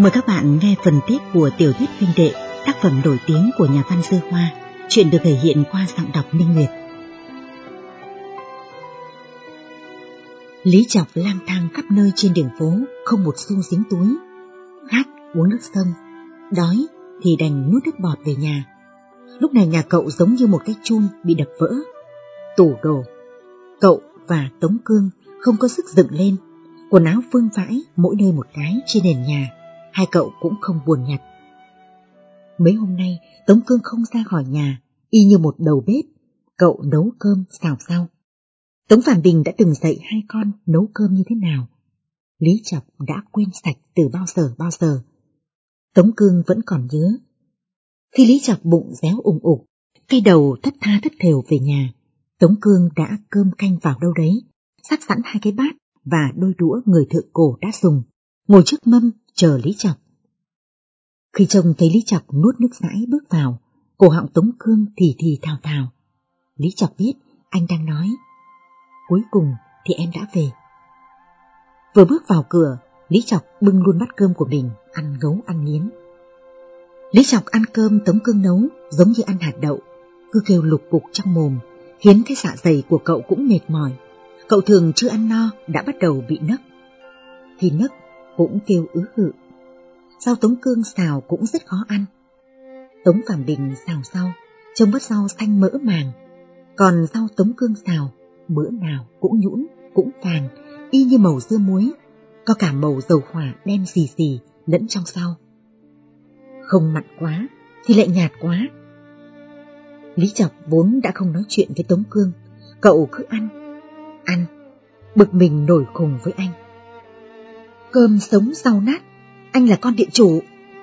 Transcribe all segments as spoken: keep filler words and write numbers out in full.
Mời các bạn nghe phần tiếp của tiểu thuyết Huynh Đệ, tác phẩm nổi tiếng của nhà văn Dư Hoa, chuyện được thể hiện qua giọng đọc Minh Nguyệt. Lý Chọc lang thang khắp nơi trên đường phố, không một xu dính túi. Khát uống nước sông, đói thì đành nuốt nước bọt về nhà. Lúc này nhà cậu giống như một cái chum bị đập vỡ. Tủ đồ, cậu và Tống Cương không có sức dựng lên, quần áo vương vãi mỗi nơi một cái trên nền nhà. Hai cậu cũng không buồn nhặt. Mấy hôm nay Tống Cương không ra khỏi nhà, y như một đầu bếp. Cậu nấu cơm xào rau. Tống Phản Bình đã từng dạy hai con nấu cơm như thế nào. Lý Chọc đã quên sạch từ bao giờ bao giờ. Tống Cương vẫn còn nhớ. Khi Lý Chọc bụng réo ùng ục, cây đầu thất tha thất thểu về nhà, Tống Cương đã cơm canh vào đâu đấy, sắp sẵn hai cái bát và đôi đũa người thợ cổ đã dùng, ngồi trước mâm chờ Lý Chọc. Khi trông thấy Lý Chọc nuốt nước dãi bước vào, cổ họng Tống Cương thì thì thào thào. Lý Chọc biết anh đang nói, cuối cùng thì em đã về. Vừa bước vào cửa, Lý Chọc bưng luôn bát cơm của mình, ăn ngấu ăn nghiến. Lý Chọc ăn cơm Tống Cương nấu giống như ăn hạt đậu, cứ kêu lục cục trong mồm, khiến cái dạ dày của cậu cũng mệt mỏi. Cậu thường chưa ăn no đã bắt đầu bị nấc. Khi nấc cũng kêu ứ hự. Rau Tống Cương xào cũng rất khó ăn. Tống Phản Bình xào rau, trông bớt rau xanh mỡ màng. Còn rau Tống Cương xào, bữa nào cũng nhũn, cũng vàng, y như màu dưa muối, có cả màu dầu hỏa đen xì xì lẫn trong rau. Không mặn quá thì lại nhạt quá. Lý Chọc vốn đã không nói chuyện với Tống Cương, cậu cứ ăn, ăn, bực mình nổi khùng với anh. Cơm sống rau nát, anh là con địa chủ.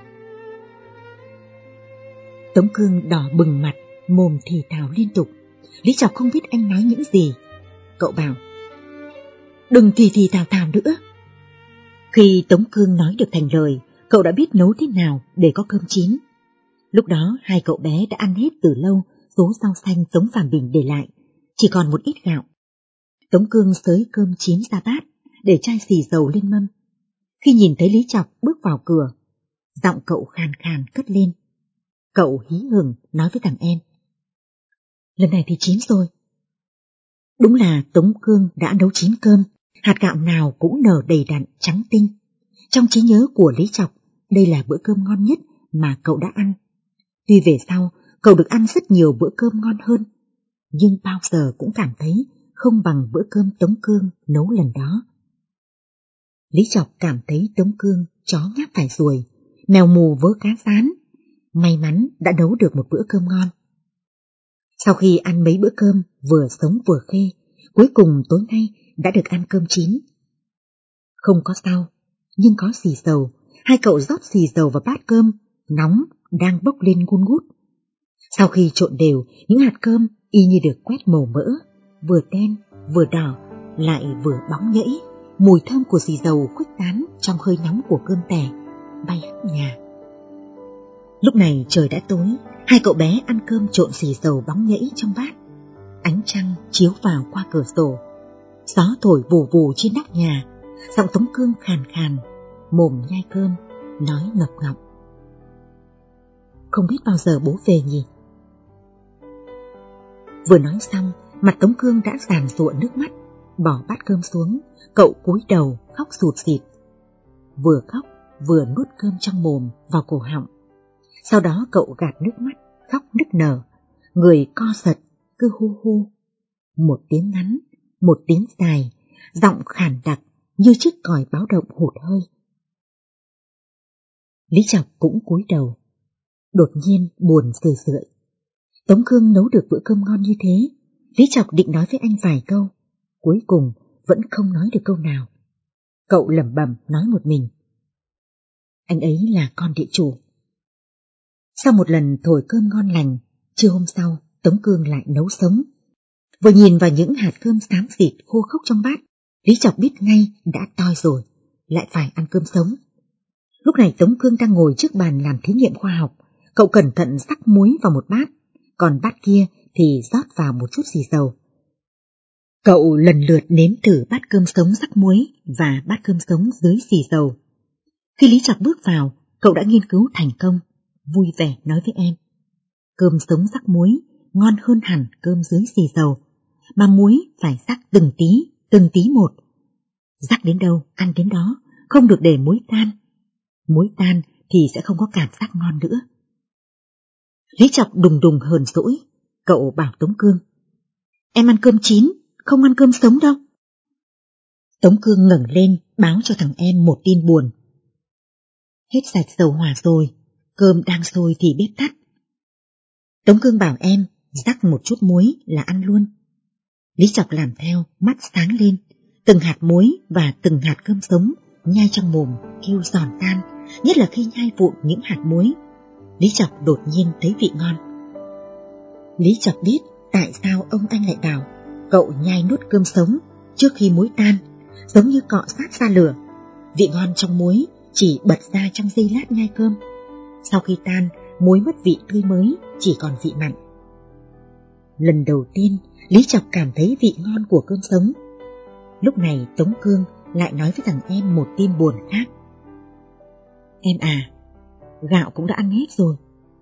Tống Cương đỏ bừng mặt, mồm thì thào liên tục. Lý Chọc không biết anh nói những gì. Cậu bảo, đừng thì thì thào thào nữa. Khi Tống Cương nói được thành lời, cậu đã biết nấu thế nào để có cơm chín. Lúc đó hai cậu bé đã ăn hết từ lâu số rau xanh Tống Phản Bình để lại, chỉ còn một ít gạo. Tống Cương xới cơm chín ra bát, để chai xì dầu lên mâm. Khi nhìn thấy Lý Chọc bước vào cửa, giọng cậu khàn khàn cất lên. Cậu hí hửng nói với thằng em, lần này thì chín rồi. Đúng là Tống Cương đã nấu chín cơm, hạt gạo nào cũng nở đầy đặn trắng tinh. Trong trí nhớ của Lý Chọc, đây là bữa cơm ngon nhất mà cậu đã ăn. Tuy về sau, cậu được ăn rất nhiều bữa cơm ngon hơn, nhưng bao giờ cũng cảm thấy không bằng bữa cơm Tống Cương nấu lần đó. Lý Chọc cảm thấy Tống Cương chó ngáp phải ruồi, mèo mù vớ cá rán. May mắn đã nấu được một bữa cơm ngon. Sau khi ăn mấy bữa cơm vừa sống vừa khê, cuối cùng tối nay đã được ăn cơm chín. Không có rau, nhưng có xì dầu. Hai cậu rót xì dầu vào bát cơm, nóng, đang bốc lên ngùn ngút. Sau khi trộn đều, những hạt cơm y như được quét màu mỡ, vừa đen, vừa đỏ, lại vừa bóng nhẫy. Mùi thơm của xì dầu khuếch tán trong hơi nóng của cơm tẻ, bay khắp nhà. Lúc này trời đã tối, hai cậu bé ăn cơm trộn xì dầu bóng nhẫy trong bát. Ánh trăng chiếu vào qua cửa sổ, gió thổi vù vù trên nóc nhà, giọng Tống Cương khàn khàn, mồm nhai cơm, nói ngập ngọc. Không biết bao giờ bố về nhỉ? Vừa nói xong, mặt Tống Cương đã giàn giụa nước mắt, bỏ bát cơm xuống, cậu cúi đầu khóc sụt sịt. Vừa khóc vừa nuốt cơm trong mồm vào cổ họng. Sau đó cậu gạt nước mắt, khóc nức nở, người co giật, cứ hu hu. Một tiếng ngắn, một tiếng dài, giọng khàn đặc như chiếc còi báo động hụt hơi. Lý Chọc cũng cúi đầu, đột nhiên buồn sười sượi. Tống Cương nấu được bữa cơm ngon như thế, Lý Chọc định nói với anh vài câu, cuối cùng vẫn không nói được câu nào. Cậu lẩm bẩm nói một mình, anh ấy là con địa chủ. Sau một lần thổi cơm ngon lành, trưa hôm sau Tống Cương lại nấu sống. Vừa nhìn vào những hạt cơm xám xịt khô khốc trong bát, Lý Chọc biết ngay đã toi rồi, lại phải ăn cơm sống. Lúc này Tống Cương đang ngồi trước bàn làm thí nghiệm khoa học, cậu cẩn thận rắc muối vào một bát, còn bát kia thì rót vào một chút xì dầu. Cậu lần lượt nếm thử bát cơm sống rắc muối và bát cơm sống dưới xì dầu. Khi Lý Chọc bước vào, cậu đã nghiên cứu thành công, vui vẻ nói với em. Cơm sống rắc muối, ngon hơn hẳn cơm dưới xì dầu, mà muối phải rắc từng tí, từng tí một. Rắc đến đâu, ăn đến đó, không được để muối tan. Muối tan thì sẽ không có cảm giác ngon nữa. Lý Chọc đùng đùng hờn dỗi, cậu bảo Tống Cương. Em ăn cơm chín, không ăn cơm sống đâu. Tống Cương ngẩng lên báo cho thằng em một tin buồn. Hết sạch dầu hỏa rồi, cơm đang sôi thì bếp tắt. Tống Cương bảo em rắc một chút muối là ăn luôn. Lý Chọc làm theo, mắt sáng lên, từng hạt muối và từng hạt cơm sống nhai trong mồm kêu giòn tan, nhất là khi nhai vụn những hạt muối. Lý Chọc đột nhiên thấy vị ngon. Lý Chọc biết tại sao ông anh lại bảo cậu nhai nuốt cơm sống trước khi muối tan, giống như cọ sát ra lửa. Vị ngon trong muối chỉ bật ra trong giây lát nhai cơm. Sau khi tan, muối mất vị tươi mới, chỉ còn vị mặn. Lần đầu tiên, Lý Chọc cảm thấy vị ngon của cơm sống. Lúc này Tống Cương lại nói với thằng em một tin buồn khác. Em à, gạo cũng đã ăn hết rồi.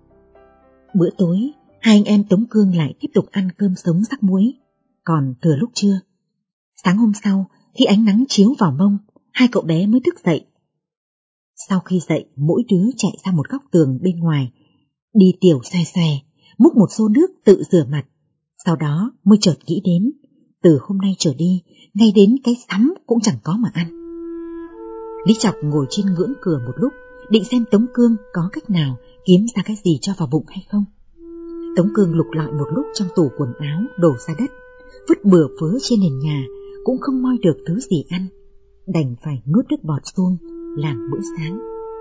Bữa tối, hai anh em Tống Cương lại tiếp tục ăn cơm sống rắc muối. Còn thừa lúc trưa, sáng hôm sau, khi ánh nắng chiếu vào mông, hai cậu bé mới thức dậy. Sau khi dậy, mỗi đứa chạy ra một góc tường bên ngoài, đi tiểu xoe xoe, múc một xô nước tự rửa mặt. Sau đó mới chợt nghĩ đến, từ hôm nay trở đi, ngay đến cái sắm cũng chẳng có mà ăn. Lý Chọc ngồi trên ngưỡng cửa một lúc, định xem Tống Cương có cách nào kiếm ra cái gì cho vào bụng hay không. Tống Cương lục lọi một lúc trong tủ quần áo đổ ra đất, vứt bừa phớ trên nền nhà, cũng không moi được thứ gì ăn, đành phải nuốt nước bọt suông làm bữa sáng.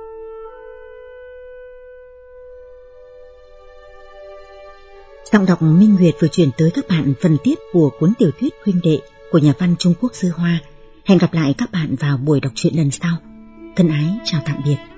Giọng đọc Minh Nguyệt vừa chuyển tới các bạn phần tiếp của cuốn tiểu thuyết Huynh đệ của nhà văn Trung Quốc Sư Hoa. Hẹn gặp lại các bạn vào buổi đọc truyện lần sau. Thân ái chào tạm biệt.